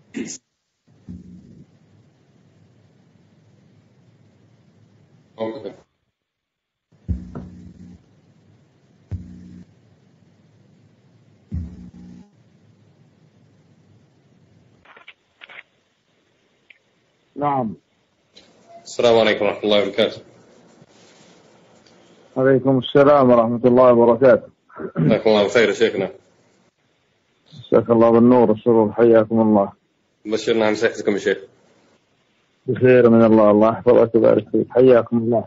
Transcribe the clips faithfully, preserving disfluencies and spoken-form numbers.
أوكي. نعم. السلام عليكم ورحمة الله وبركاته. عليكم السلام ورحمة الله وبركاته. جزاكم الله بخير يا شيخنا. جزاك الله بالنور والسرور، حياكم الله. بشرنا عن صحتكم يا شيخ. بخير من الله، الله يحفظك ويبارك فيك، حياكم الله.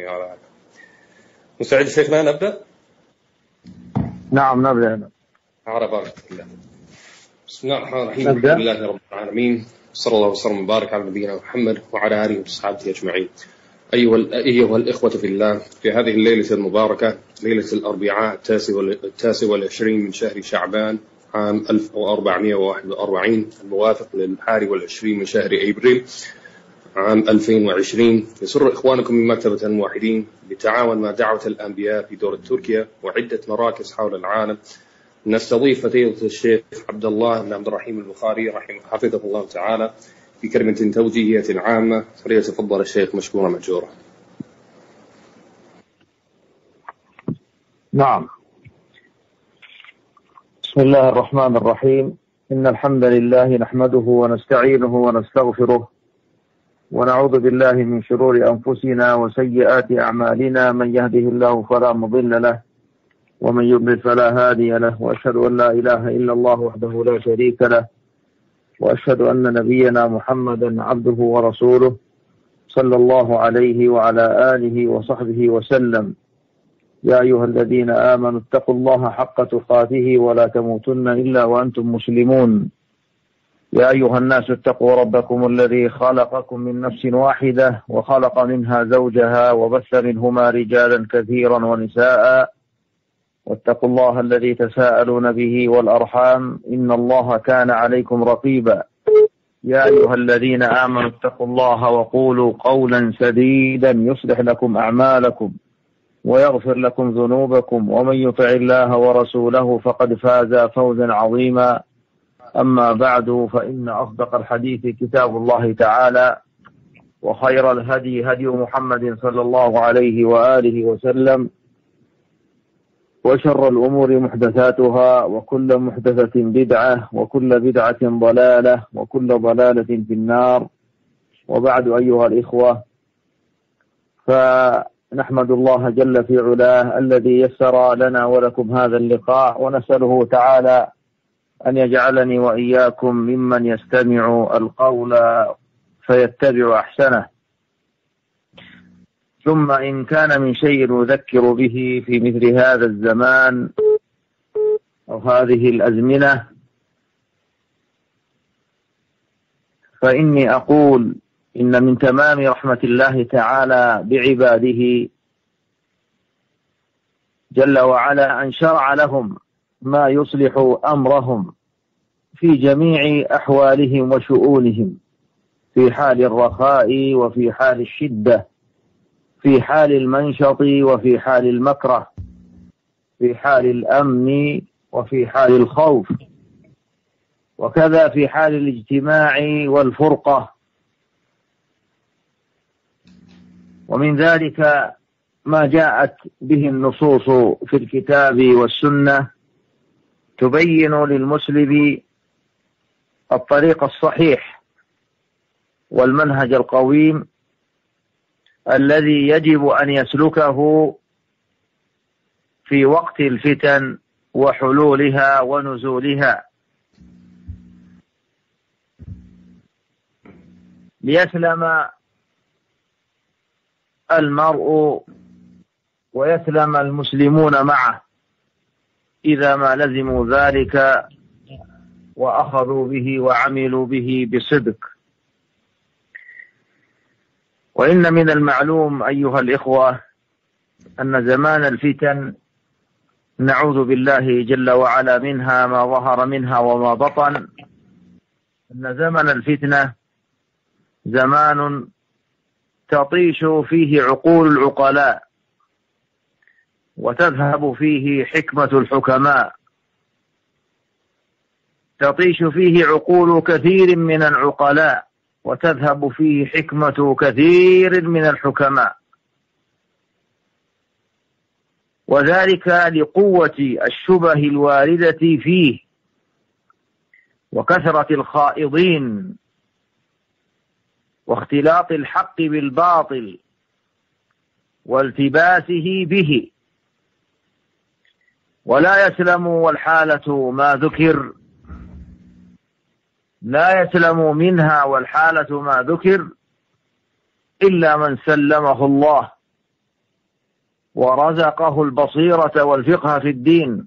مستعد شيخنا نبدأ؟ نعم نبدأ. على بركة الله. بسم الله الرحمن الرحيم. الحمد لله رب العالمين، صلى الله وسلم وبارك على نبينا محمد وعلى آله وصحبه أجمعين. أيها أيها الإخوة في الله، في هذه الليلة المباركة، ليلة الأربعاء التاسع والعشرين من شهر شعبان عام ألف وأربعمائة وواحد وأربعين، الموافق للحادي والعشرين من شهر أبريل عام ألفين وعشرين، يسر إخوانكم من مكتبة الموحدين بالتعاون مع دعوة الأنبياء في دولة تركيا وعدة مراكز حول العالم نستضيف فضيلة الشيخ عبد الله بن عبد الرحيم البخاري رحمه حفظه الله تعالى في كلمة توجيهية عامة، فليتفضل الشيخ مشكورا مأجورا. نعم. بسم الله الرحمن الرحيم. إن الحمد لله نحمده ونستعينه ونستغفره ونعوذ بالله من شرور أنفسنا وسيئات أعمالنا، من يهده الله فلا مضل له ومن يضلل فلا هادي له، وأشهد أن لا إله إلا الله وحده لا شريك له، وأشهد أن نبينا محمدا عبده ورسوله صلى الله عليه وعلى آله وصحبه وسلم. يا أيها الذين آمنوا اتقوا الله حق تقاته ولا تموتن إلا وأنتم مسلمون. يا أيها الناس اتقوا ربكم الذي خلقكم من نفس واحدة وخلق منها زوجها وبث منهما رجالا كثيرا ونساء، واتقوا الله الذي تساءلون به والأرحام إن الله كان عليكم رقيبا. يا أيها الذين آمنوا اتقوا الله وقولوا قولا سديدا يصلح لكم أعمالكم ويغفر لكم ذنوبكم، ومن يطع الله ورسوله فقد فاز فوزا عظيما. أما بعد، فإن أصدق الحديث كتاب الله تعالى، وخير الهدي هدي محمد صلى الله عليه وآله وسلم، وشر الأمور محدثاتها، وكل محدثة بدعة، وكل بدعة ضلالة، وكل ضلالة في النار. وبعد أيها الإخوة، فنحمد الله جل في علاه الذي يسر لنا ولكم هذا اللقاء، ونسأله تعالى أن يجعلني وإياكم ممن يستمع القول فيتبع أحسنه. ثم إن كان من شيء نذكر به في مثل هذا الزمان أو هذه الأزمنة، فإني أقول إن من تمام رحمة الله تعالى بعباده جل وعلا أن شرع لهم ما يصلح أمرهم في جميع أحوالهم وشؤونهم، في حال الرخاء وفي حال الشدة، في حال المنشط وفي حال المكره، في حال الأمن وفي حال الخوف، وكذا في حال الاجتماع والفرقة. ومن ذلك ما جاءت به النصوص في الكتاب والسنة تبين للمسلم الطريق الصحيح والمنهج القويم الذي يجب أن يسلكه في وقت الفتن وحلولها ونزولها، ليسلم المرء ويسلم المسلمون معه إذا ما لزموا ذلك وأخذوا به وعملوا به بصدق. وإن من المعلوم أيها الإخوة أن زمان الفتن نعوذ بالله جل وعلا منها ما ظهر منها وما بطن، أن زمن الفتنة زمان تطيش فيه عقول العقلاء وتذهب فيه حكمة الحكماء، تطيش فيه عقول كثير من العقلاء وتذهب فيه حكمة كثير من الحكماء، وذلك لقوة الشبه الواردة فيه وكثرة الخائضين واختلاط الحق بالباطل والتباسه به. ولا يسلم والحالة ما ذكر لا يسلم منها والحالة ما ذكر إلا من سلمه الله ورزقه البصيرة والفقه في الدين،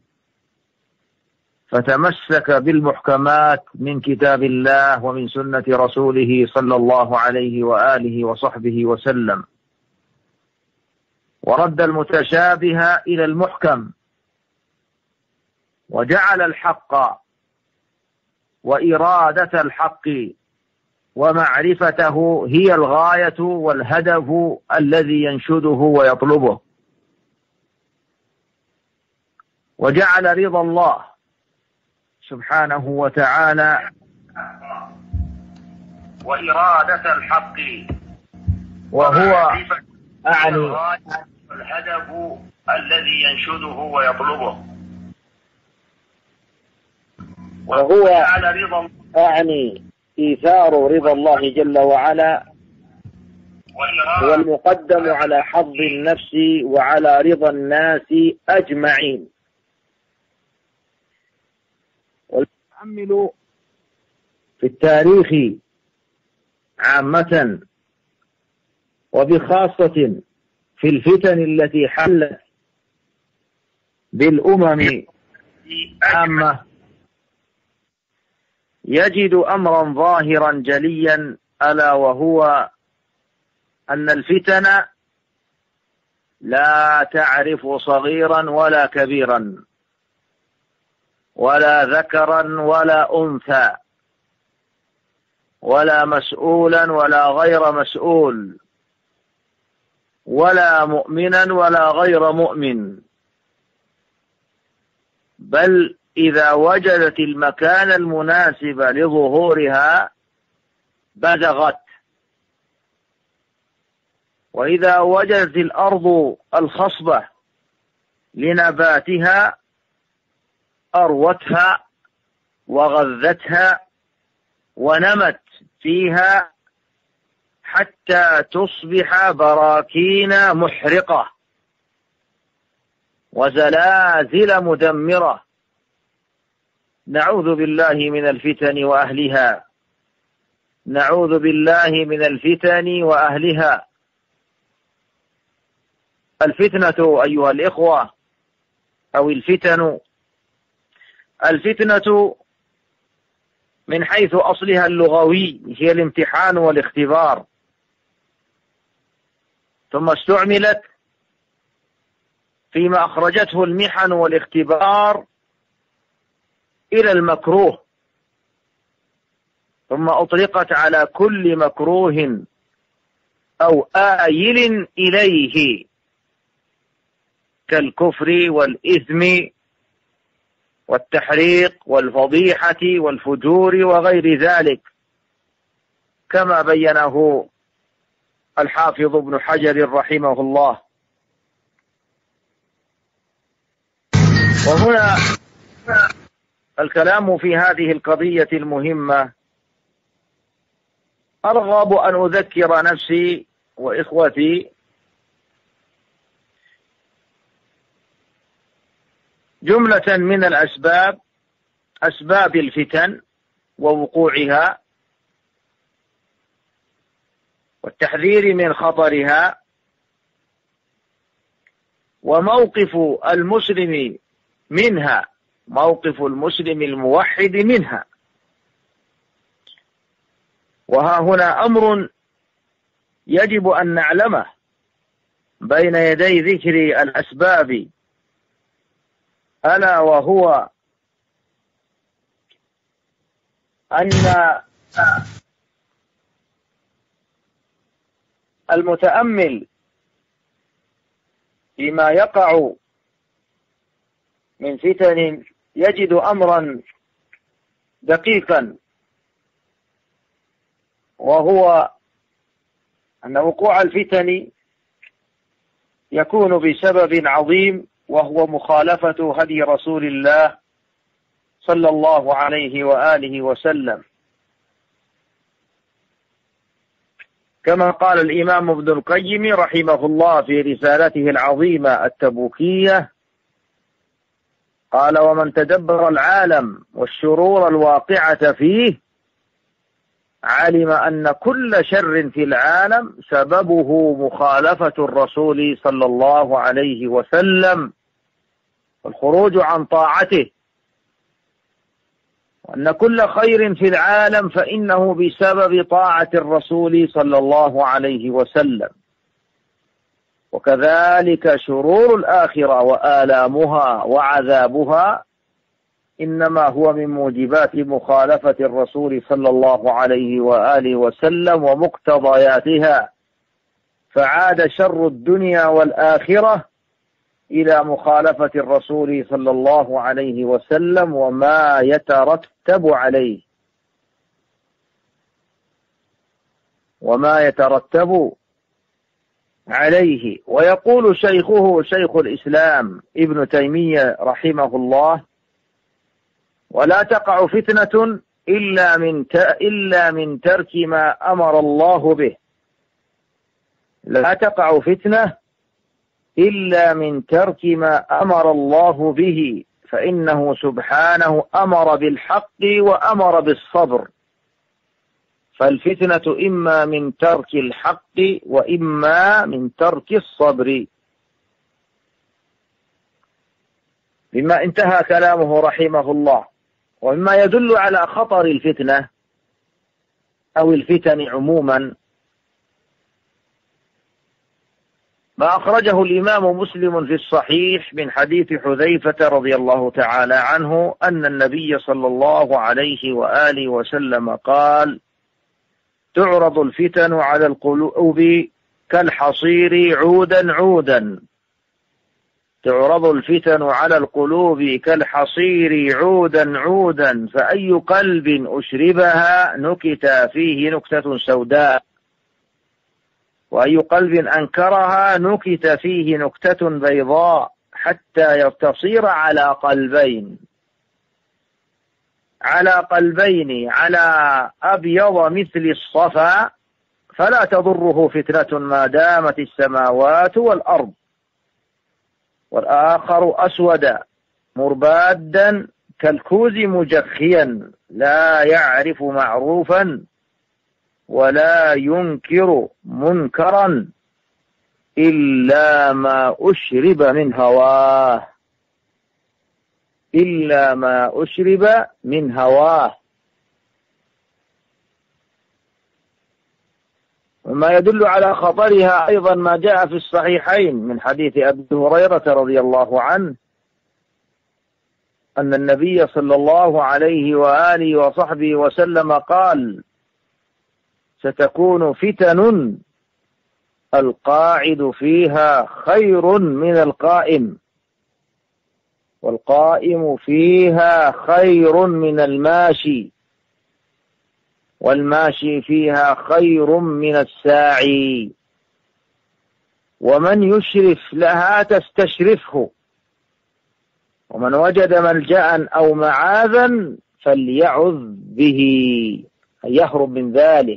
فتمسك بالمحكمات من كتاب الله ومن سنة رسوله صلى الله عليه وآله وصحبه وسلم، ورد المتشابه إلى المحكم، وجعل الحق وإرادة الحق ومعرفته هي الغاية والهدف الذي ينشده ويطلبه، وجعل رضا الله سبحانه وتعالى وإرادة الحق وهو أعني الهدف الذي ينشده ويطلبه، وهو أعني إيثار رضا الله جل وعلا هو المقدم على حظ النفس وعلى رضا الناس أجمعين. والمتأمل في التاريخ عامة وبخاصة في الفتن التي حلت بالأمم عامة يجد أمرا ظاهرا جليا، ألا وهو أن الفتن لا تعرف صغيرا ولا كبيرا ولا ذكرا ولا أنثى ولا مسؤولا ولا غير مسؤول ولا مؤمنا ولا غير مؤمن، بل إذا وجدت المكان المناسب لظهورها بزغت، وإذا وجدت الأرض الخصبة لنباتها أروتها وغذتها ونمت فيها حتى تصبح براكين محرقة وزلازل مدمرة. نعوذ بالله من الفتن وأهلها، نعوذ بالله من الفتن وأهلها. الفتنة أيها الإخوة أو الفتن، الفتنة من حيث أصلها اللغوي هي الامتحان والاختبار، ثم استعملت فيما أخرجته المحن والاختبار إلى المكروه، ثم أطلقت على كل مكروه أو آيل إليه كالكفر والإثم والتحريق والفضيحة والفجور وغير ذلك، كما بينه الحافظ ابن حجر رحمه الله. وهنا الكلام في هذه القضية المهمة أرغب أن أذكر نفسي وإخوتي جملة من الأسباب، أسباب الفتن ووقوعها والتحذير من خطرها، وموقف المسلم منها، موقف المسلم الموحد منها. وها هنا أمر يجب أن نعلمه بين يدي ذكر الأسباب، ألا وهو أن المتأمل فيما يقع من فتن يجد أمرا دقيقا، وهو أن وقوع الفتن يكون بسبب عظيم، وهو مخالفة هدي رسول الله صلى الله عليه وآله وسلم، كما قال الإمام ابن القيم رحمه الله في رسالته العظيمة التبوكية، قال: ومن تدبر العالم والشرور الواقعة فيه علم أن كل شر في العالم سببه مخالفة الرسول صلى الله عليه وسلم والخروج عن طاعته، وأن كل خير في العالم فإنه بسبب طاعة الرسول صلى الله عليه وسلم، وكذلك شرور الآخرة وآلامها وعذابها إنما هو من موجبات مخالفة الرسول صلى الله عليه وآله وسلم ومقتضياتها، فعاد شر الدنيا والآخرة إلى مخالفة الرسول صلى الله عليه وسلم وما يترتب عليه وما يترتب عليه. ويقول شيخه شيخ الإسلام ابن تيمية رحمه الله: ولا تقع فتنة إلا من إلا من ترك ما أمر الله به. لا تقع فتنة إلا من ترك ما أمر الله به، فإنه سبحانه أمر بالحق وأمر بالصبر، فالفتنة إما من ترك الحق وإما من ترك الصبر. بما انتهى كلامه رحمه الله. ومما يدل على خطر الفتنة أو الفتن عموما ما أخرجه الإمام مسلم في الصحيح من حديث حذيفة رضي الله تعالى عنه أن النبي صلى الله عليه وآله وسلم قال: تعرض الفتن على القلوب كالحصير عودا عودا تعرض الفتن على القلوب كالحصير عودا عودا فأي قلب أشربها نكت فيه نكتة سوداء، وأي قلب أنكرها نكت فيه نكتة بيضاء، حتى تصير على قلبين على قلبين على أبيض مثل الصفا، فلا تضره فتنة ما دامت السماوات والأرض، والآخر أسود مربادا كالكوز مجخيا لا يعرف معروفا ولا ينكر منكرا إلا ما أشرب من هواه إلا ما أشرب من هواه وما يدل على خطرها أيضا ما جاء في الصحيحين من حديث أبي هريرة رضي الله عنه أن النبي صلى الله عليه وآله وصحبه وسلم قال: ستكون فتن القاعد فيها خير من القائم، والقائم فيها خير من الماشي، والماشي فيها خير من الساعي، ومن يشرف لها تستشرفه، ومن وجد ملجأ أو معاذا فليعذ به، يهرب من ذلك.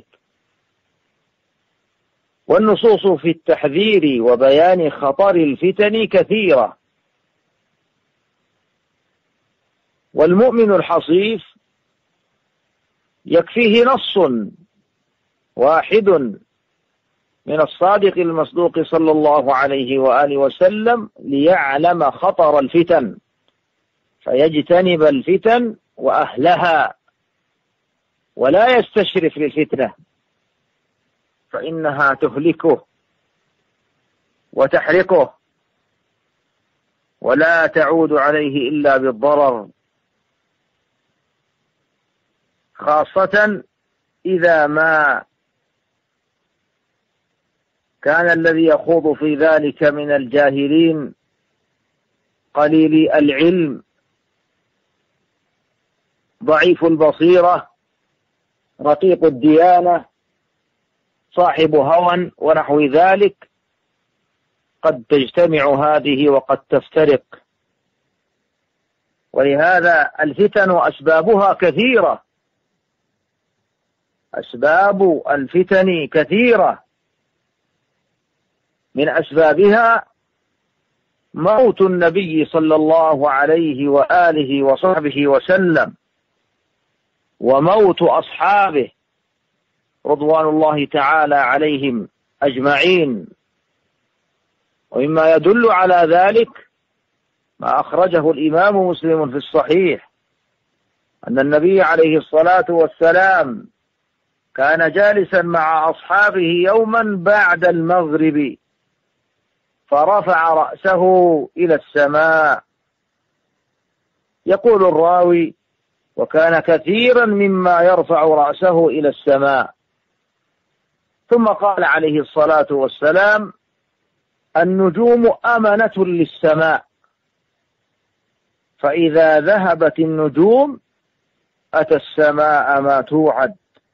والنصوص في التحذير وبيان خطر الفتن كثيرة، والمؤمن الحصيف يكفيه نص واحد من الصادق المصدوق صلى الله عليه وآله وسلم ليعلم خطر الفتن فيجتنب الفتن وأهلها، ولا يستشرف للفتنة فإنها تهلكه وتحرقه ولا تعود عليه إلا بالضرر، خاصة إذا ما كان الذي يخوض في ذلك من الجاهلين قليل العلم ضعيف البصيرة، رقيق الديانة، صاحب هوى ونحو ذلك، قد تجتمع هذه وقد تفترق. ولهذا الفتن أسبابها كثيرة، أسباب الفتن كثيرة، من أسبابها موت النبي صلى الله عليه وآله وصحبه وسلم، وموت أصحابه رضوان الله تعالى عليهم أجمعين. ومما يدل على ذلك ما أخرجه الإمام مسلم في الصحيح أن النبي عليه الصلاة والسلام كان جالسا مع أصحابه يوما بعد المغرب، فرفع رأسه إلى السماء. يقول الراوي: وكان كثيرا مما يرفع رأسه إلى السماء. ثم قال عليه الصلاة والسلام: النجوم أمنة للسماء، فإذا ذهبت النجوم أتى السماء ما توعد،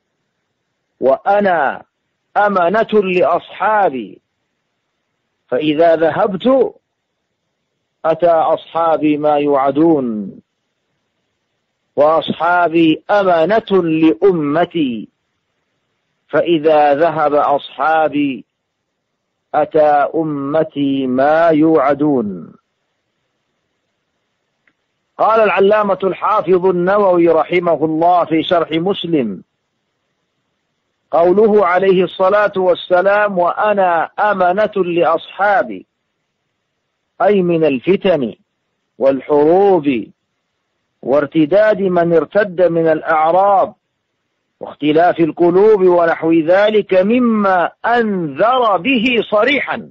وأنا أمنة لأصحابي، فإذا ذهبت أتى أصحابي ما يوعدون، وأصحابي أمانة لأمتي، فإذا ذهب أصحابي أتى أمتي ما يوعدون. قال العلامة الحافظ النووي رحمه الله في شرح مسلم: قوله عليه الصلاة والسلام: وأنا أمنة لأصحابي، أي من الفتن والحروب وارتداد من ارتد من الأعراب واختلاف القلوب ونحو ذلك مما أنذر به صريحا.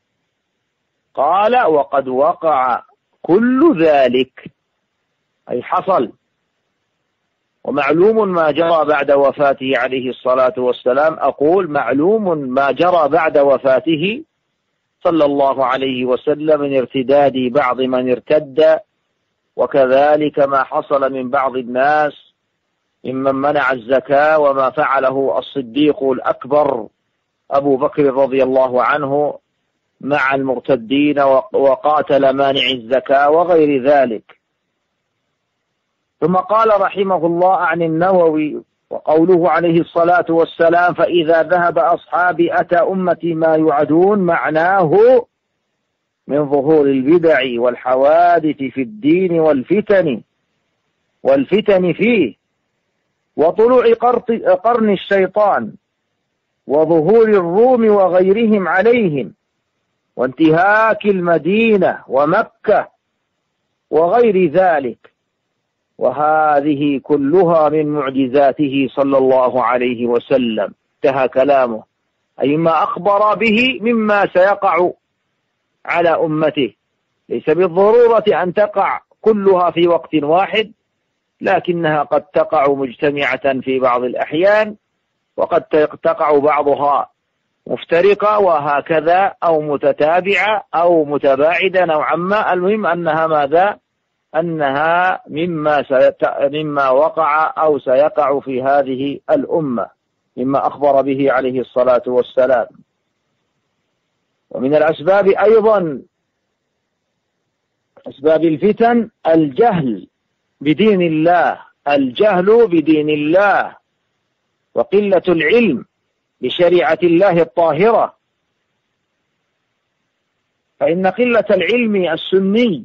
قال: وقد وقع كل ذلك، أي حصل. ومعلوم ما جرى بعد وفاته عليه الصلاة والسلام، أقول معلوم ما جرى بعد وفاته صلى الله عليه وسلم من ارتداد بعض من ارتد، وكذلك ما حصل من بعض الناس ممن منع الزكاة، وما فعله الصديق الأكبر أبو بكر رضي الله عنه مع المرتدين وقاتل مانع الزكاة وغير ذلك. ثم قال رحمه الله عن النووي: وقوله عليه الصلاة والسلام: فإذا ذهب أصحابي أتى أمتي ما يوعدون، معناه من ظهور البدع والحوادث في الدين والفتن والفتن فيه، وطلوع قرن الشيطان، وظهور الروم وغيرهم عليهم، وانتهاك المدينة ومكة وغير ذلك. وهذه كلها من معجزاته صلى الله عليه وسلم. انتهى كلامه، أي ما أخبر به مما سيقع على أمته. ليس بالضرورة أن تقع كلها في وقت واحد، لكنها قد تقع مجتمعة في بعض الأحيان، وقد تقع بعضها مفترقة وهكذا، أو متتابعة أو متباعدة نوعا ما. المهم أنها ماذا؟ أنها مما, سيت... مما وقع أو سيقع في هذه الأمة، مما أخبر به عليه الصلاة والسلام. ومن الأسباب أيضا، أسباب الفتن، الجهل بدين الله، الجهل بدين الله، وقلة العلم بشريعة الله الطاهرة. فإن قلة العلم السني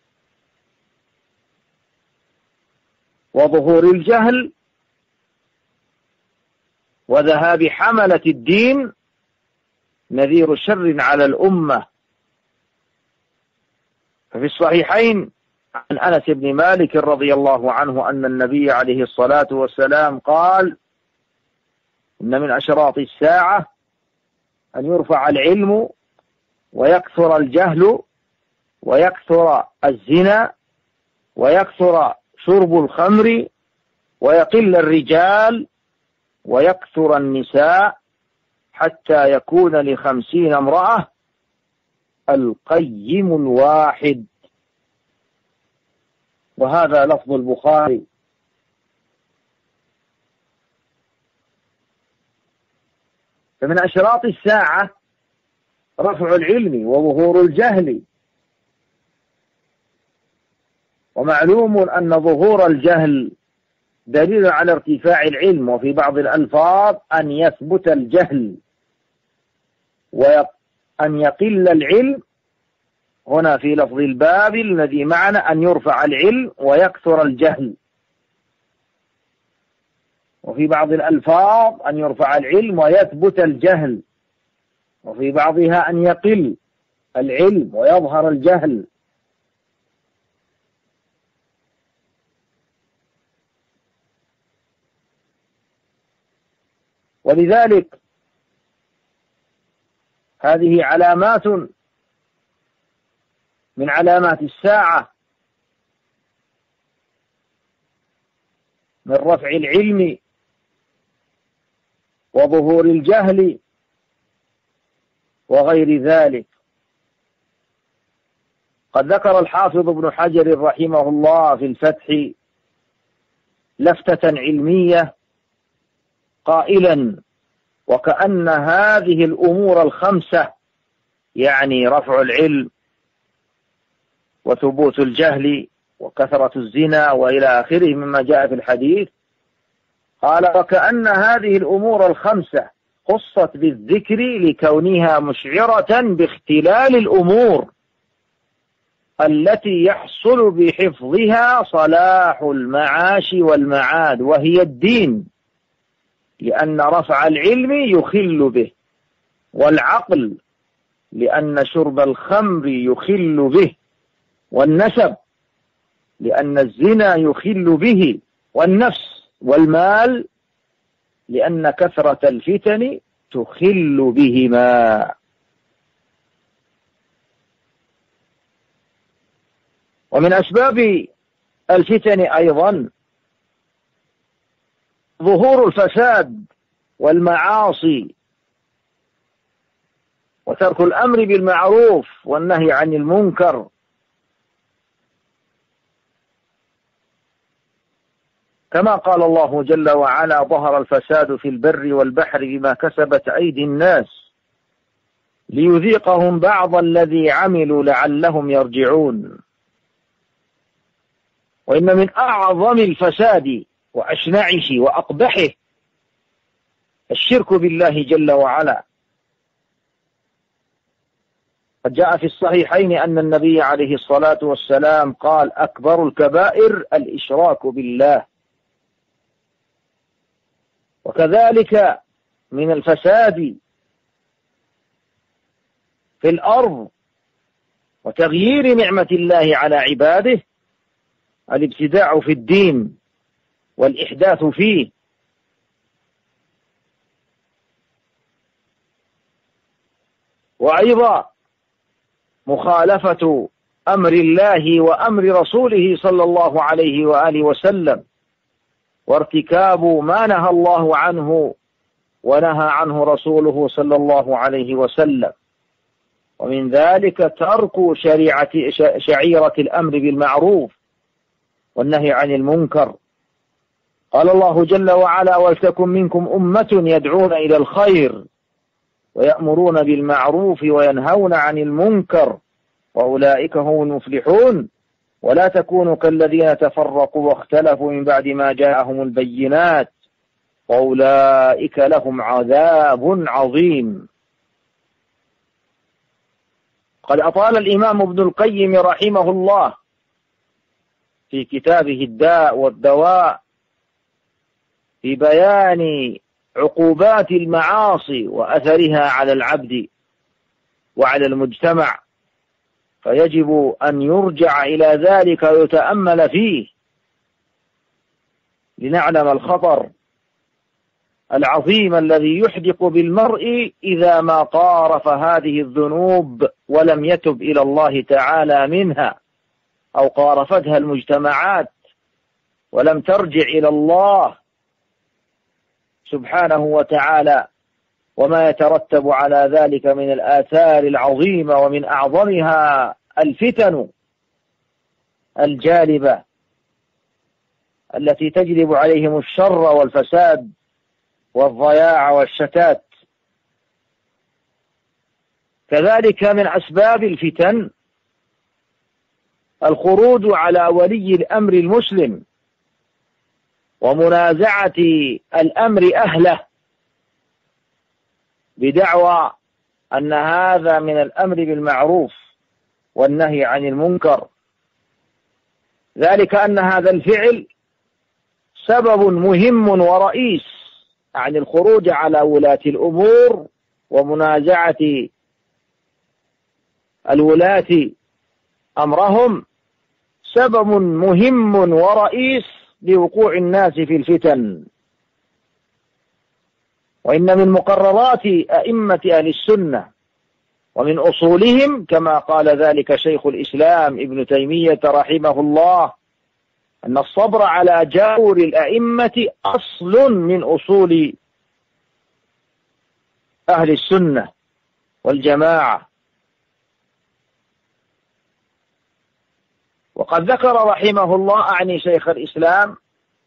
وظهور الجهل وذهاب حملة الدين نذير شر على الأمة. ففي الصحيحين عن أنس بن مالك رضي الله عنه أن النبي عليه الصلاة والسلام قال: إن من أشراط الساعة أن يرفع العلم ويكثر الجهل ويكثر الزنا ويكثر شرب الخمر ويقل الرجال ويكثر النساء، حتى يكون لخمسين امرأة القيم الواحد. وهذا لفظ البخاري. فمن أشراط الساعة رفع العلم وظهور الجهل، ومعلوم أن ظهور الجهل دليل على ارتفاع العلم، وفي بعض الألفاظ أن يثبت الجهل وأن يقل العلم. هنا في لفظ الباب الذي معنا أن يرفع العلم ويكثر الجهل، وفي بعض الألفاظ أن يرفع العلم ويثبت الجهل، وفي بعضها أن يقل العلم ويظهر الجهل. ولذلك هذه علامات من علامات الساعة، من رفع العلم وظهور الجهل وغير ذلك. قد ذكر الحافظ ابن حجر رحمه الله في الفتح لفتة علمية قائلا: وكأن هذه الأمور الخمسة، يعني رفع العلم وثبوت الجهل وكثرة الزنا وإلى آخره مما جاء في الحديث، قال: وكأن هذه الأمور الخمسة خصت بالذكر لكونها مشعرة باختلال الأمور التي يحصل بحفظها صلاح المعاش والمعاد، وهي الدين، لأن رفع العلم يخل به، والعقل لأن شرب الخمر يخل به، والنسب لأن الزنا يخل به، والنفس والمال لأن كثرة الفتن تخل بهما. ومن أسباب الفتن أيضا ظهور الفساد والمعاصي وترك الأمر بالمعروف والنهي عن المنكر، كما قال الله جل وعلا: ظهر الفساد في البر والبحر بما كسبت أيدي الناس ليذيقهم بعض الذي عملوا لعلهم يرجعون. وإن من أعظم الفساد وأشنعه وأقبحه الشرك بالله جل وعلا. قد جاء في الصحيحين أن النبي عليه الصلاة والسلام قال: أكبر الكبائر الإشراك بالله. وكذلك من الفساد في الأرض وتغيير نعمة الله على عباده الابتداع في الدين والإحداث فيه. وأيضا مخالفة أمر الله وأمر رسوله صلى الله عليه وآله وسلم، وارتكاب ما نهى الله عنه ونهى عنه رسوله صلى الله عليه وسلم. ومن ذلك ترك شريعة شعيرة الأمر بالمعروف والنهي عن المنكر. قال الله جل وعلا: ولتكن منكم أمة يدعون إلى الخير ويأمرون بالمعروف وينهون عن المنكر وأولئك هم المفلحون ولا تكونوا كالذين تفرقوا واختلفوا من بعد ما جاءهم البينات وأولئك لهم عذاب عظيم. قد أطال الإمام ابن القيم رحمه الله في كتابه الداء والدواء في بيان عقوبات المعاصي وأثرها على العبد وعلى المجتمع، فيجب أن يرجع إلى ذلك ويتأمل فيه لنعلم الخطر العظيم الذي يحدق بالمرء إذا ما قارف هذه الذنوب ولم يتب إلى الله تعالى منها، أو قارفتها المجتمعات ولم ترجع إلى الله سبحانه وتعالى، وما يترتب على ذلك من الآثار العظيمة، ومن أعظمها الفتن الجالبة التي تجلب عليهم الشر والفساد والضياع والشتات. كذلك من أسباب الفتن الخروج على ولي الأمر المسلم ومنازعة الأمر أهله بدعوى أن هذا من الأمر بالمعروف والنهي عن المنكر، ذلك أن هذا الفعل سبب مهم ورئيس عن الخروج على ولاة الأمور ومنازعة الولاة أمرهم، سبب مهم ورئيس لوقوع الناس في الفتن. وإن من مقررات أئمة أهل السنة ومن أصولهم كما قال ذلك شيخ الإسلام ابن تيمية رحمه الله أن الصبر على جور الأئمة أصل من أصول أهل السنة والجماعة. وقد ذكر رحمه الله أعني شيخ الإسلام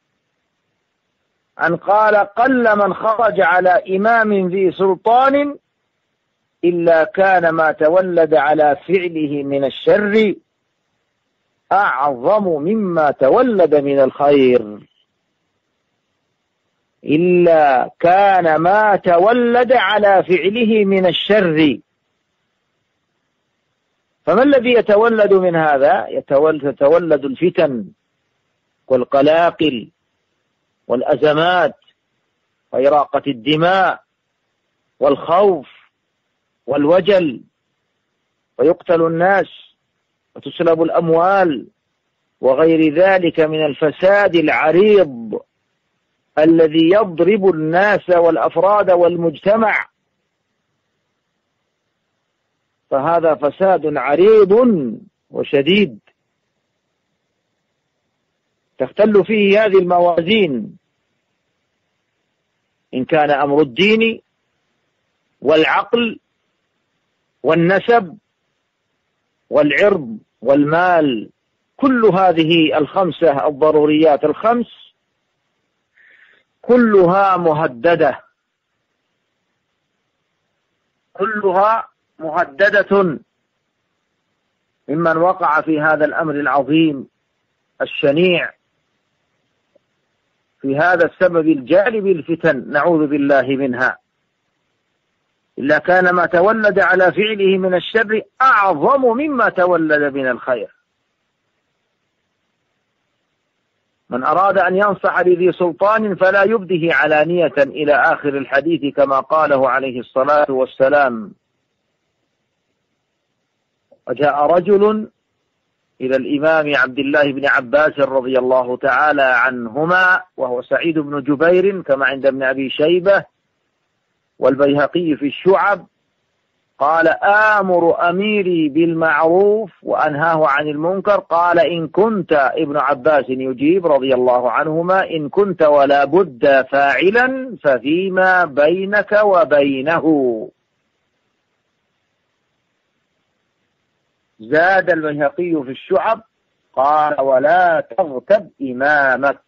أن قال: قل من خرج على إمام ذي سلطان إلا كان ما تولد على فعله من الشر أعظم مما تولد من الخير. إلا كان ما تولد على فعله من الشر. فما الذي يتولد من هذا؟ يتولد, يتولد الفتن والقلاقل والأزمات وإراقة الدماء والخوف والوجل، ويقتل الناس وتسلب الأموال وغير ذلك من الفساد العريض الذي يضرب الناس والأفراد والمجتمع. فهذا فساد عريض وشديد تختل فيه هذه الموازين، إن كان أمر الدين والعقل والنسب والعرض والمال، كل هذه الخمسة الضروريات الخمس كلها مهددة، كلها مهددة ممن وقع في هذا الأمر العظيم الشنيع، في هذا السبب الجالب الفتن، نعوذ بالله منها. إلا كان ما تولد على فعله من الشر أعظم مما تولد من الخير. من أراد أن ينصح لذي سلطان فلا يبده علانية إلى آخر الحديث كما قاله عليه الصلاة والسلام. وجاء رجل إلى الإمام عبد الله بن عباس رضي الله تعالى عنهما وهو سعيد بن جبير كما عند ابن أبي شيبة والبيهقي في الشعب، قال: آمر أميري بالمعروف وأنهاه عن المنكر. قال: إن كنت، ابن عباس يجيب رضي الله عنهما، إن كنت ولا بد فاعلا ففيما بينك وبينه. زاد البيهقي في الشعب قال: ولا تغتب إمامك.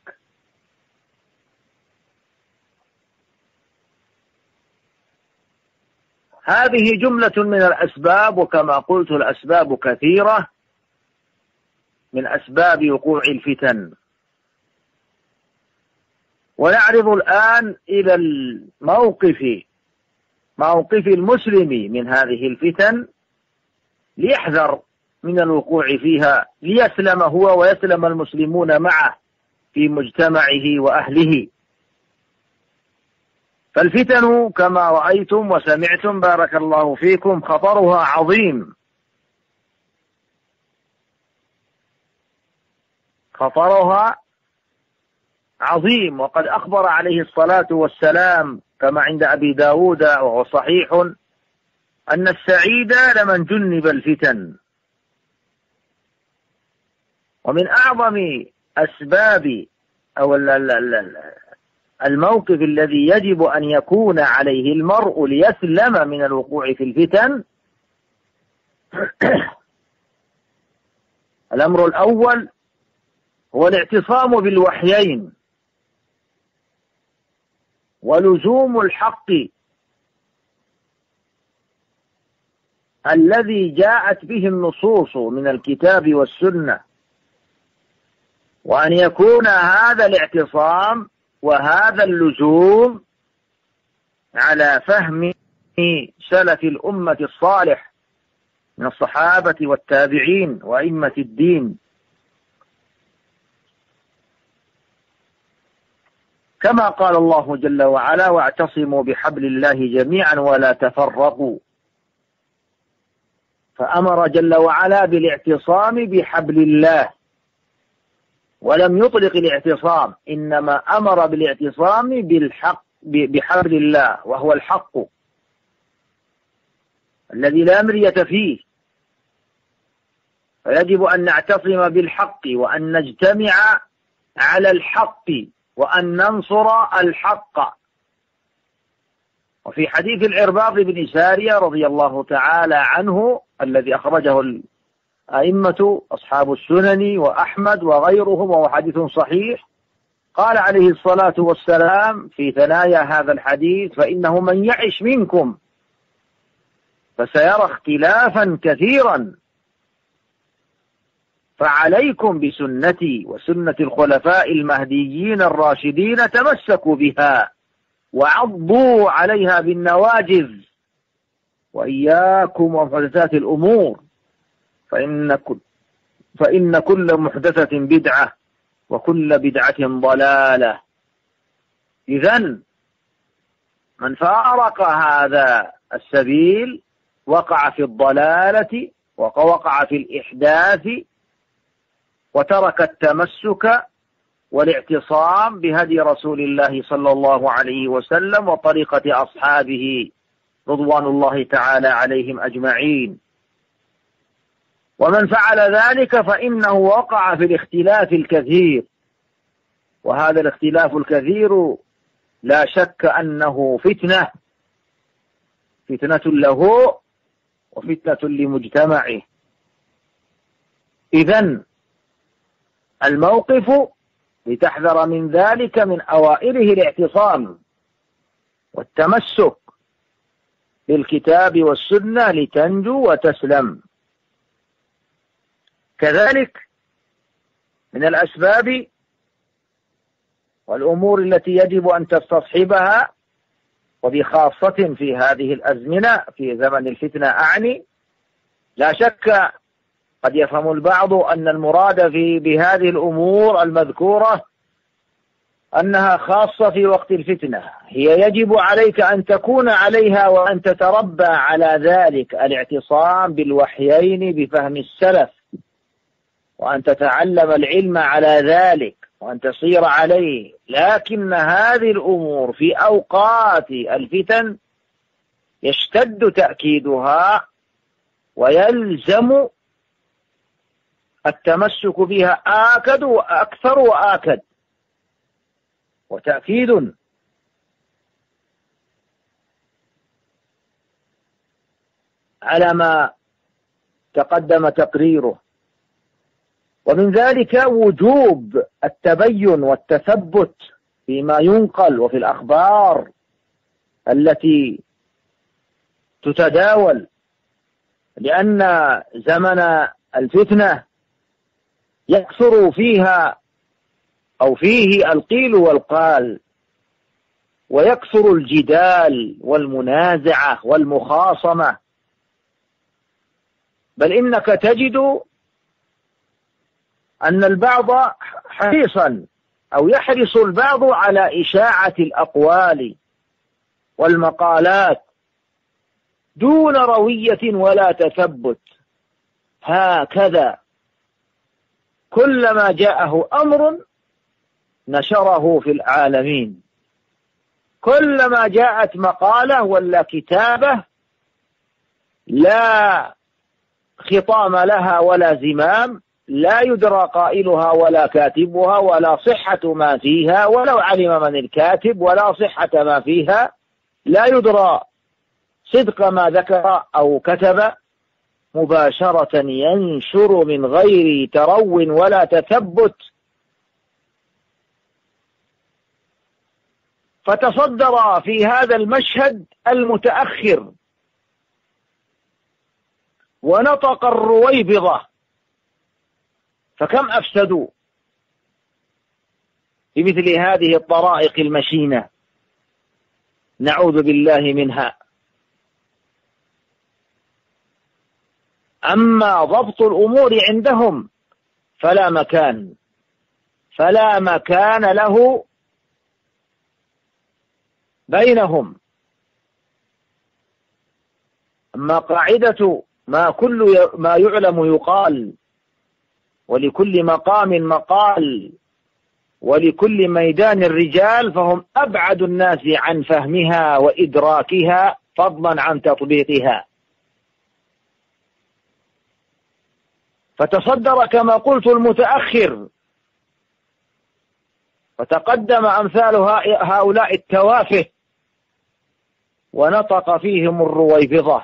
هذه جملة من الأسباب، وكما قلت الأسباب كثيرة من أسباب وقوع الفتن. ونعرض الآن إلى الموقف، موقف المسلم من هذه الفتن ليحذر من الوقوع فيها، ليسلم هو ويسلم المسلمون معه في مجتمعه وأهله. فالفتن كما رأيتم وسمعتم بارك الله فيكم خطرها عظيم، خطرها عظيم. وقد أخبر عليه الصلاة والسلام كما عند أبي داود وهو صحيح أن السعيد لمن جنب الفتن. ومن أعظم أسباب أو الموقف الذي يجب أن يكون عليه المرء ليسلم من الوقوع في الفتن الأمر الأول هو الاعتصام بالوحيين ولزوم الحق الذي جاءت به النصوص من الكتاب والسنة، وأن يكون هذا الاعتصام وهذا اللزوم على فهم سلف الأمة الصالح من الصحابة والتابعين وأئمة الدين، كما قال الله جل وعلا: واعتصموا بحبل الله جميعا ولا تفرقوا. فأمر جل وعلا بالاعتصام بحبل الله، ولم يطلق الاعتصام، إنما أمر بالاعتصام بالحق بحبل الله، وهو الحق الذي لا مرية فيه. فيجب أن نعتصم بالحق، وأن نجتمع على الحق، وأن ننصر الحق. وفي حديث العرباض بن سارية رضي الله تعالى عنه الذي أخرجه الأئمة أصحاب السنن وأحمد وغيرهم، وهو حديث صحيح، قال عليه الصلاة والسلام في ثنايا هذا الحديث: فإنه من يعش منكم فسيرى اختلافا كثيرا، فعليكم بسنتي وسنة الخلفاء المهديين الراشدين، تمسكوا بها وعضوا عليها بالنواجذ، وإياكم ومحدثات الأمور، فإن كل, فإن كل محدثة بدعة وكل بدعة ضلالة. إذن من فارق هذا السبيل وقع في الضلالة، ووقع في الإحداث، وترك التمسك والاعتصام بهدي رسول الله صلى الله عليه وسلم وطريقة أصحابه رضوان الله تعالى عليهم أجمعين. ومن فعل ذلك فإنه وقع في الاختلاف الكثير، وهذا الاختلاف الكثير لا شك أنه فتنة، فتنة له وفتنة لمجتمعه. إذن الموقف لتحذر من ذلك من أوائله الاعتصام والتمسك بالكتاب والسنة لتنجو وتسلم. كذلك من الأسباب والأمور التي يجب أن تستصحبها، وبخاصة في هذه الأزمنة في زمن الفتنة أعني، لا شك قد يفهم البعض أن المراد في بهذه الأمور المذكورة أنها خاصة في وقت الفتنة، هي يجب عليك أن تكون عليها وأن تتربى على ذلك، الاعتصام بالوحيين بفهم السلف، وأن تتعلم العلم على ذلك وأن تصير عليه. لكن هذه الأمور في أوقات الفتن يشتد تأكيدها، ويلزم التمسك بها آكد وأكثر وآكد، وتأكيد على ما تقدم تقريره. ومن ذلك وجوب التبين والتثبت فيما ينقل وفي الأخبار التي تتداول، لأن زمن الفتنة يكثر فيها أو فيه القيل والقال، ويكثر الجدال والمنازعة والمخاصمة، بل إنك تجد أن البعض حريصا أو يحرص البعض على إشاعة الأقوال والمقالات دون روية ولا تثبت، هكذا كلما جاءه أمر نشره في العالمين، كلما جاءت مقالة ولا كتابة لا خطام لها ولا زمام، لا يدرى قائلها ولا كاتبها ولا صحة ما فيها، ولو علم من الكاتب، ولا صحة ما فيها، لا يدرى صدق ما ذكر أو كتب، مباشرة ينشر من غير ترو ولا تثبت. فتصدر في هذا المشهد المتأخر ونطق الرويبضة، فكم أفسدوا بمثل هذه الطرائق المشينة، نعوذ بالله منها. أما ضبط الأمور عندهم فلا مكان فلا مكان له بينهم. أما قاعدة ما كل ما يعلم يقال، ولكل مقام مقال، ولكل ميدان الرجال، فهم أبعد الناس عن فهمها وإدراكها فضلا عن تطبيقها. فتصدر كما قلت المتأخر، وتقدم أمثال هؤلاء التوافه، ونطق فيهم الرويبضة.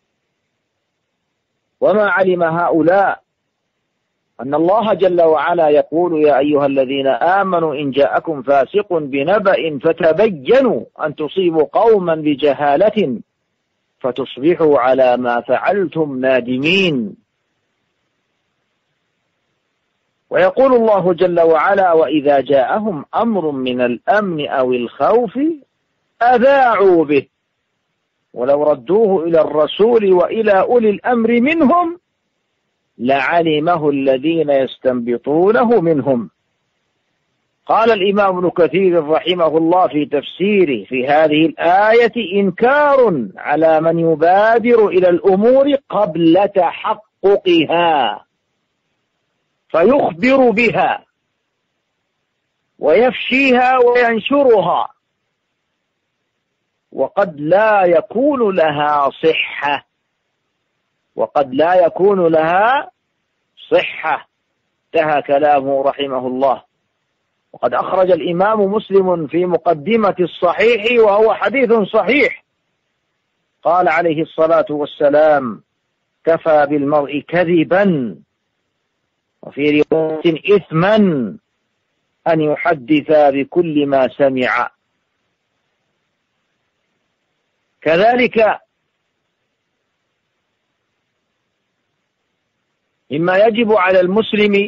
وما علم هؤلاء أن الله جل وعلا يقول: يا أيها الذين آمنوا إن جاءكم فاسق بنبأ فتبينوا أن تصيبوا قوما بجهالة فتصبحوا على ما فعلتم نادمين. ويقول الله جل وعلا: وإذا جاءهم أمر من الأمن أو الخوف أذاعوا به ولو ردوه إلى الرسول وإلى أولي الأمر منهم لعلمه الذين يستنبطونه منهم. قال الإمام ابن كثير رحمه الله في تفسيره في هذه الآية: إنكار على من يبادر إلى الأمور قبل تحققها فيخبر بها ويفشيها وينشرها، وقد لا يكون لها صحة وقد لا يكون لها صحة انتهى كلامه رحمه الله. وقد أخرج الإمام مسلم في مقدمة الصحيح وهو حديث صحيح، قال عليه الصلاة والسلام: كفى بالمرء كذبا وفي رواية إثما أن يحدث بكل ما سمع. كذلك مما يجب على المسلم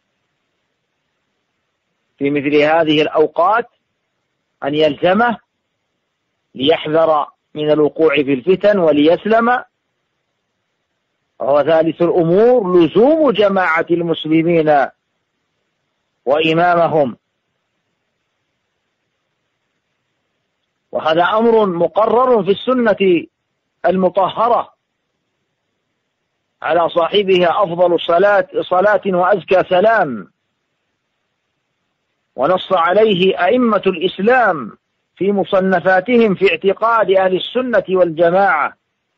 في مثل هذه الأوقات أن يلزمه ليحذر من الوقوع في الفتن وليسلم، وهو ثالث الأمور لزوم جماعة المسلمين وإمامهم. وهذا أمر مقرر في السنة المطهرة على صاحبها أفضل صلاة, صلاة وأزكى سلام، ونص عليه أئمة الإسلام في مصنفاتهم في اعتقاد أهل السنة والجماعة.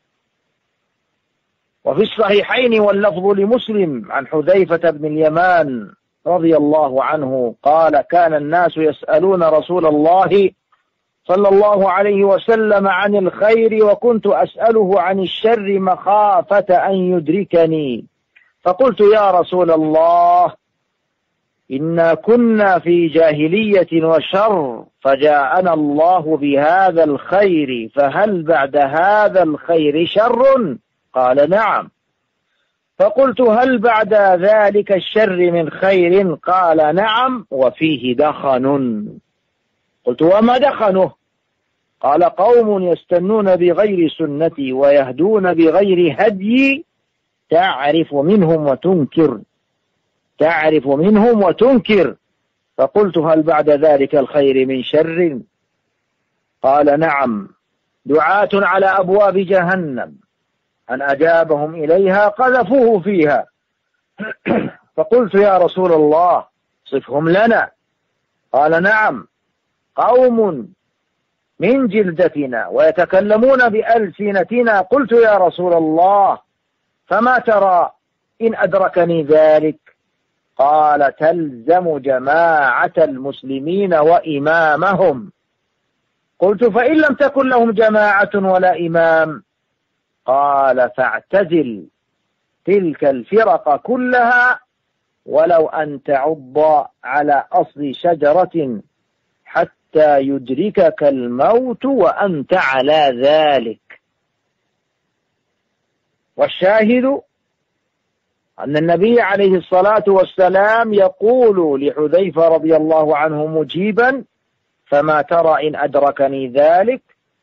وفي الصحيحين واللفظ لمسلم عن حذيفة بن اليمان رضي الله عنه قال: كان الناس يسألون رسول الله صلى الله عليه وسلم عن الخير وكنت أسأله عن الشر مخافة أن يدركني، فقلت: يا رسول الله إنا كنا في جاهلية وشر فجاءنا الله بهذا الخير، فهل بعد هذا الخير شر؟ قال: نعم. فقلت: هل بعد ذلك الشر من خير؟ قال: نعم، وفيه دخن. قلت: وما دخنه؟ قال: قوم يستنون بغير سنتي ويهدون بغير هدي تعرف منهم وتنكر تعرف منهم وتنكر. فقلت: هل بعد ذلك الخير من شر؟ قال: نعم، دعاة على أبواب جهنم أن أجابهم إليها قذفوه فيها. فقلت: يا رسول الله صفهم لنا. قال: نعم، قوم من جلدتنا ويتكلمون بألسنتنا. قلت: يا رسول الله فما ترى إن أدركني ذلك؟ قال: تلزم جماعة المسلمين وإمامهم. قلت: فإن لم تكن لهم جماعة ولا إمام؟ قال: فاعتزل تلك الفرق كلها ولو أن تعض على أصل شجرة حتى يدركك الموت وأنت على ذلك. والشاهد أن النبي عليه الصلاة والسلام يقول لحذيفة رضي الله عنه مجيبا: فما ترى إن أدركني ذلك؟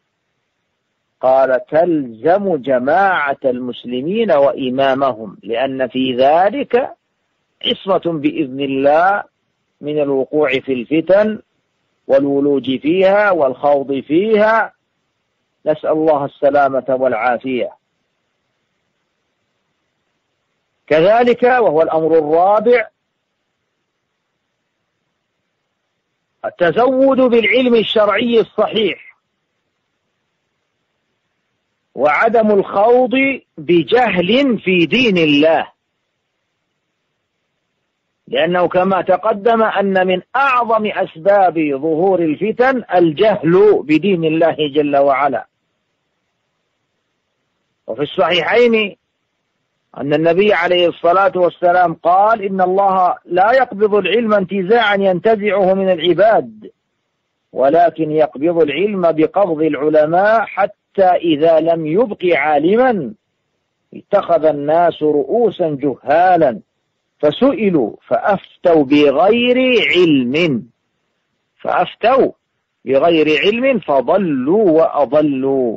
قال: تلزم جماعة المسلمين وإمامهم، لأن في ذلك عصمة بإذن الله من الوقوع في الفتن والولوج فيها والخوض فيها، نسأل الله السلامة والعافية. كذلك وهو الأمر الرابع التزود بالعلم الشرعي الصحيح، وعدم الخوض بجهل في دين الله، لأنه كما تقدم أن من أعظم أسباب ظهور الفتن الجهل بدين الله جل وعلا. وفي الصحيحين أن النبي عليه الصلاة والسلام قال: إن الله لا يقبض العلم انتزاعا ينتزعه من العباد، ولكن يقبض العلم بقبض العلماء، حتى إذا لم يبق عالما اتخذ الناس رؤوسا جهالا فسئلوا فأفتوا بغير علم فأفتوا بغير علم فضلوا وأضلوا.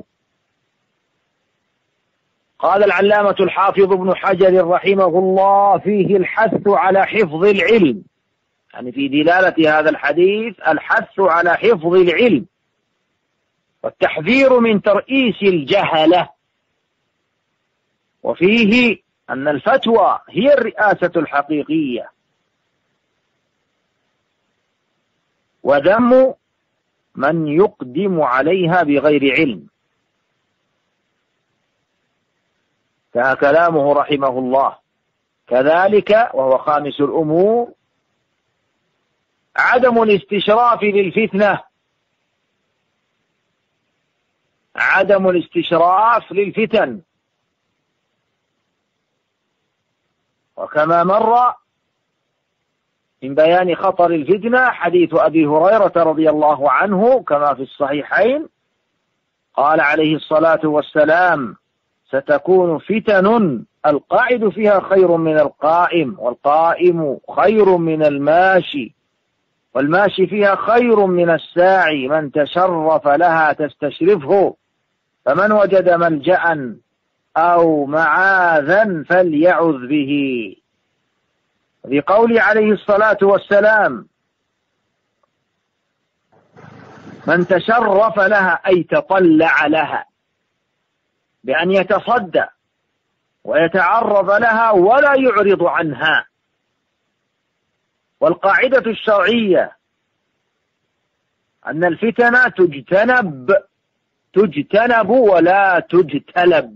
قال العلامة الحافظ ابن حجر رحمه الله: فيه الحث على حفظ العلم، يعني في دلالة هذا الحديث الحث على حفظ العلم والتحذير من ترئيس الجهلة، وفيه أن الفتوى هي الرئاسة الحقيقية، وذم من يقدم عليها بغير علم. كان كلامه رحمه الله. كذلك وهو خامس الأمور عدم الاستشراف للفتنة، عدم الاستشراف للفتن، وكما مر من بيان خطر الفتنة حديث أبي هريرة رضي الله عنه كما في الصحيحين، قال عليه الصلاة والسلام: ستكون فتن القاعد فيها خير من القائم، والقائم خير من الماشي، والماشي فيها خير من الساعي، من تشرف لها تستشرفه، فمن وجد ملجأ أو معاذا فليعذ به. بقول عليه الصلاة والسلام: من تشرف لها أي تطلع لها، بأن يتصدى ويتعرض لها ولا يعرض عنها. والقاعدة الشرعية أن الفتن تجتنب تجتنب ولا تجتلب.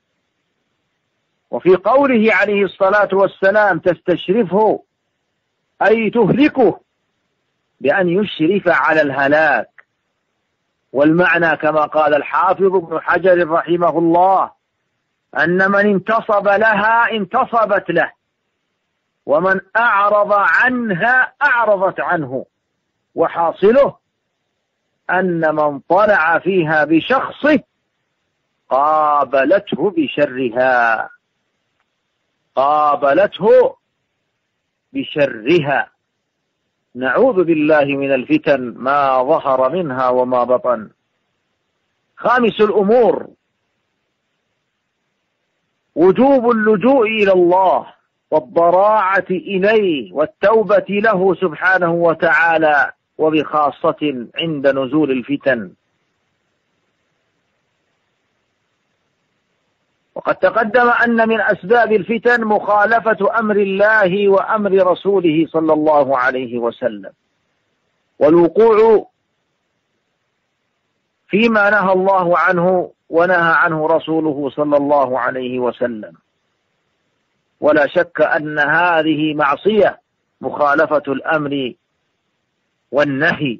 وفي قوله عليه الصلاة والسلام: تستشرفه أي تهلكه، بأن يشرف على الهلاك. والمعنى كما قال الحافظ ابن حجر رحمه الله: أن من انتصب لها انتصبت له، ومن أعرض عنها أعرضت عنه. وحاصله أن من طلع فيها بشخصه قابلته بشرها قابلته بشرها. نعوذ بالله من الفتن ما ظهر منها وما بطن. خامس الأمور وجوب اللجوء إلى الله والضراعة إليه والتوبة له سبحانه وتعالى، وبخاصة عند نزول الفتن. وقد تقدم أن من أسباب الفتن مخالفة أمر الله وأمر رسوله صلى الله عليه وسلم، والوقوع فيما نهى الله عنه ونهى عنه رسوله صلى الله عليه وسلم. ولا شك أن هذه معصية، مخالفة الأمر والنهي،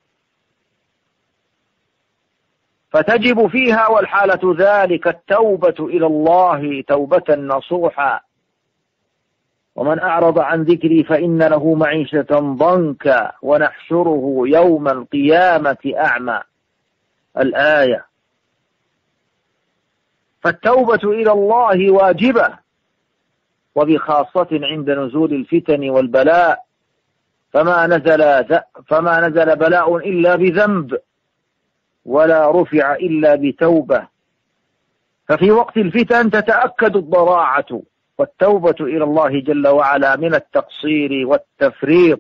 فتجب فيها والحالة ذلك التوبة إلى الله توبة نصوحا. ومن أعرض عن ذكري فإن له معيشة ضنكا ونحشره يوم القيامة أعمى. الآية. فالتوبة إلى الله واجبة، وبخاصة عند نزول الفتن والبلاء، فما نزل فما نزل بلاء إلا بذنب، ولا رفع إلا بتوبة. ففي وقت الفتن تتأكد الضراعة، والتوبة إلى الله جل وعلا من التقصير والتفريط.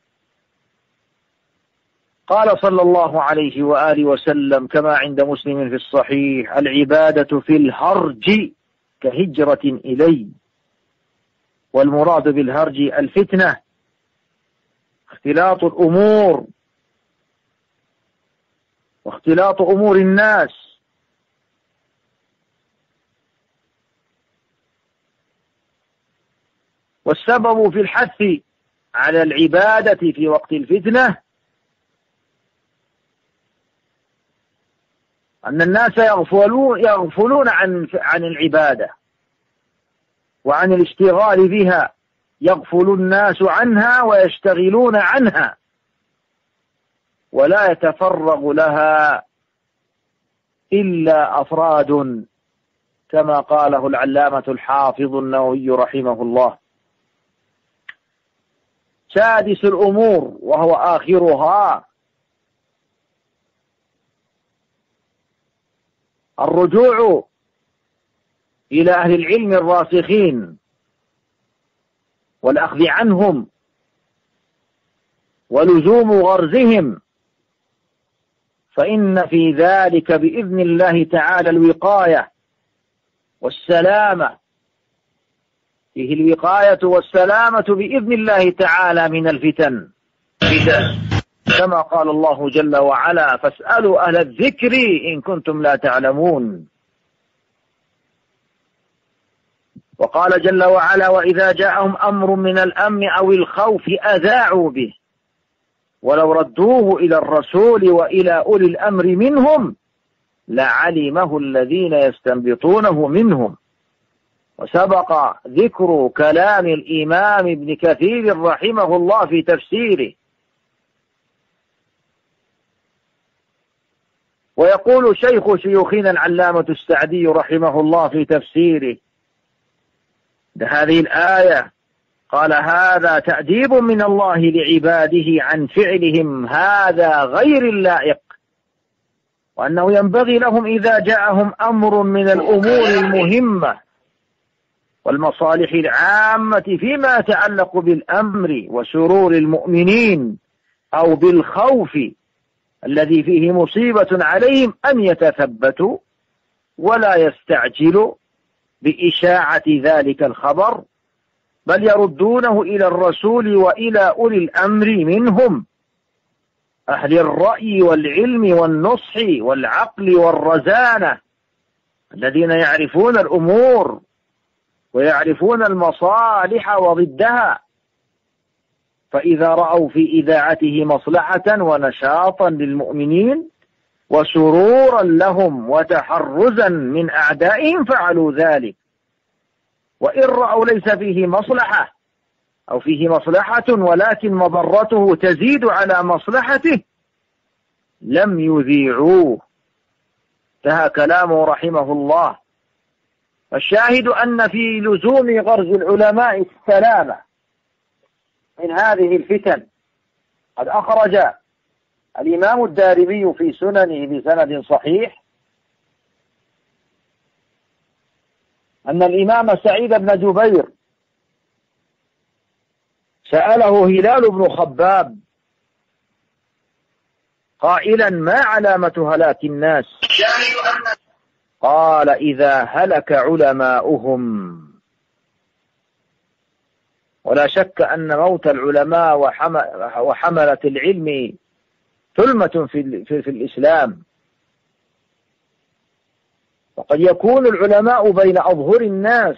قال صلى الله عليه وآله وسلم كما عند مسلم في الصحيح: العبادة في الهرج كهجرة إلي. والمراد بالهرج الفتنة، اختلاط الأمور واختلاط أمور الناس. والسبب في الحث على العبادة في وقت الفتنة أن الناس يغفلون يغفلون عن عن العبادة وعن الاشتغال بها، يغفل الناس عنها ويشتغلون عنها، ولا يتفرغ لها إلا أفراد، كما قاله العلامة الحافظ النووي رحمه الله. سادس الأمور وهو آخرها الرجوع إلى أهل العلم الراسخين والأخذ عنهم ولزوم غرزهم، فإن في ذلك بإذن الله تعالى الوقاية والسلامة، فيه الوقاية والسلامة بإذن الله تعالى من الفتن، كما قال الله جل وعلا: فاسألوا أهل الذكر إن كنتم لا تعلمون. وقال جل وعلا: وإذا جاءهم أمر من الأمن أو الخوف أذاعوا به ولو ردوه إلى الرسول وإلى أولي الأمر منهم لعلمه الذين يستنبطونه منهم. وسبق ذكر كلام الإمام ابن كثير رحمه الله في تفسيره، ويقول شيخ شيوخنا العلامة السعدي رحمه الله في تفسيره هذه الآية، قال: هذا تأديب من الله لعباده عن فعلهم هذا غير اللائق، وأنه ينبغي لهم إذا جاءهم أمر من الأمور المهمة والمصالح العامة فيما يتعلق بالأمر وسرور المؤمنين أو بالخوف الذي فيه مصيبة عليهم أن يتثبتوا ولا يستعجلوا بإشاعة ذلك الخبر، بل يردونه إلى الرسول وإلى أولي الأمر منهم، أهل الرأي والعلم والنصح والعقل والرزانة، الذين يعرفون الأمور ويعرفون المصالح وضدها، فإذا رأوا في إذاعته مصلحة ونشاطا للمؤمنين وسرورا لهم وتحرزا من أعدائهم فعلوا ذلك، وإن رأوا ليس فيه مصلحة أو فيه مصلحة ولكن مضرته تزيد على مصلحته لم يذيعوه. انتهى كلامه رحمه الله. الشاهد أن في لزوم غرز العلماء السلامة من هذه الفتن. قد أخرج الإمام الدارمي في سننه بسند صحيح أن الإمام سعيد بن جبير سأله هلال بن خباب قائلا: ما علامة هلاك الناس؟ قال: إذا هلك علماؤهم. ولا شك أن موت العلماء وحملة العلم ثلمة في, في, في الإسلام، وقد يكون العلماء بين أظهر الناس،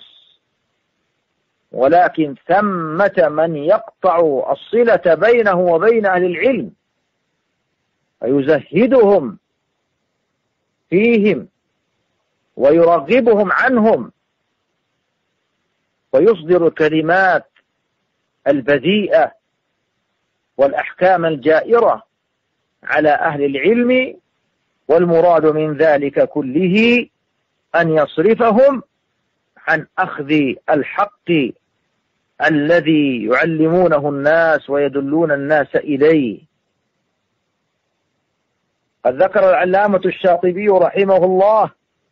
ولكن ثمة من يقطع الصلة بينه وبين أهل العلم فيزهدهم فيهم ويرغبهم عنهم ويصدر الكلمات البذيئة والأحكام الجائرة على أهل العلم، والمراد من ذلك كله أن يصرفهم عن أخذ الحق الذي يعلمونه الناس ويدلون الناس إليه. قد ذكر العلامة الشاطبي رحمه الله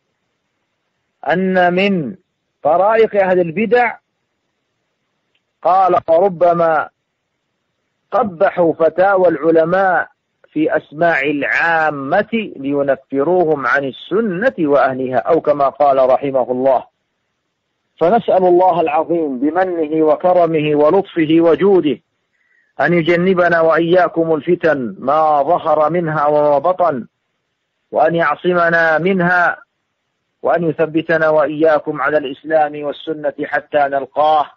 أن من طرائق أهل البدع قال ربما قبحوا فتاوى العلماء في أسماع العامة لينفروهم عن السنة وأهلها، أو كما قال رحمه الله. فنسأل الله العظيم بمنه وكرمه ولطفه وجوده أن يجنبنا وإياكم الفتن ما ظهر منها وما بطن، وأن يعصمنا منها، وأن يثبتنا وإياكم على الإسلام والسنة حتى نلقاه.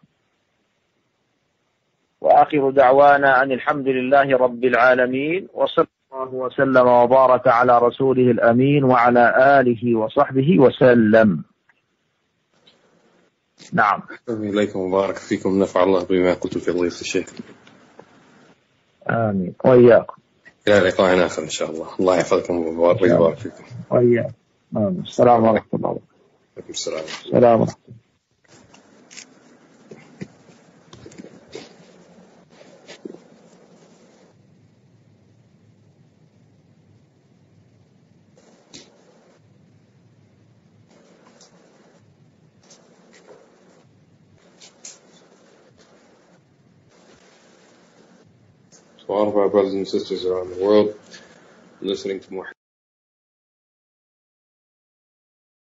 وآخر دعوانا أن الحمد لله رب العالمين، وصلى الله وسلم وبارك على رسوله الأمين وعلى آله وصحبه وسلم. نعم. إليكم وبارك فيكم، نفع الله بما قلت في ضيف الشيخ. آمين وإياكم. إلى لقاء آخر إن شاء الله. الله يحفظكم ويبارك فيكم. وإياكم. آمين. السلام ورحمة الله وبركاته. وعليكم السلام. السلام ورحمة الله. To all of our brothers and sisters around the world listening to more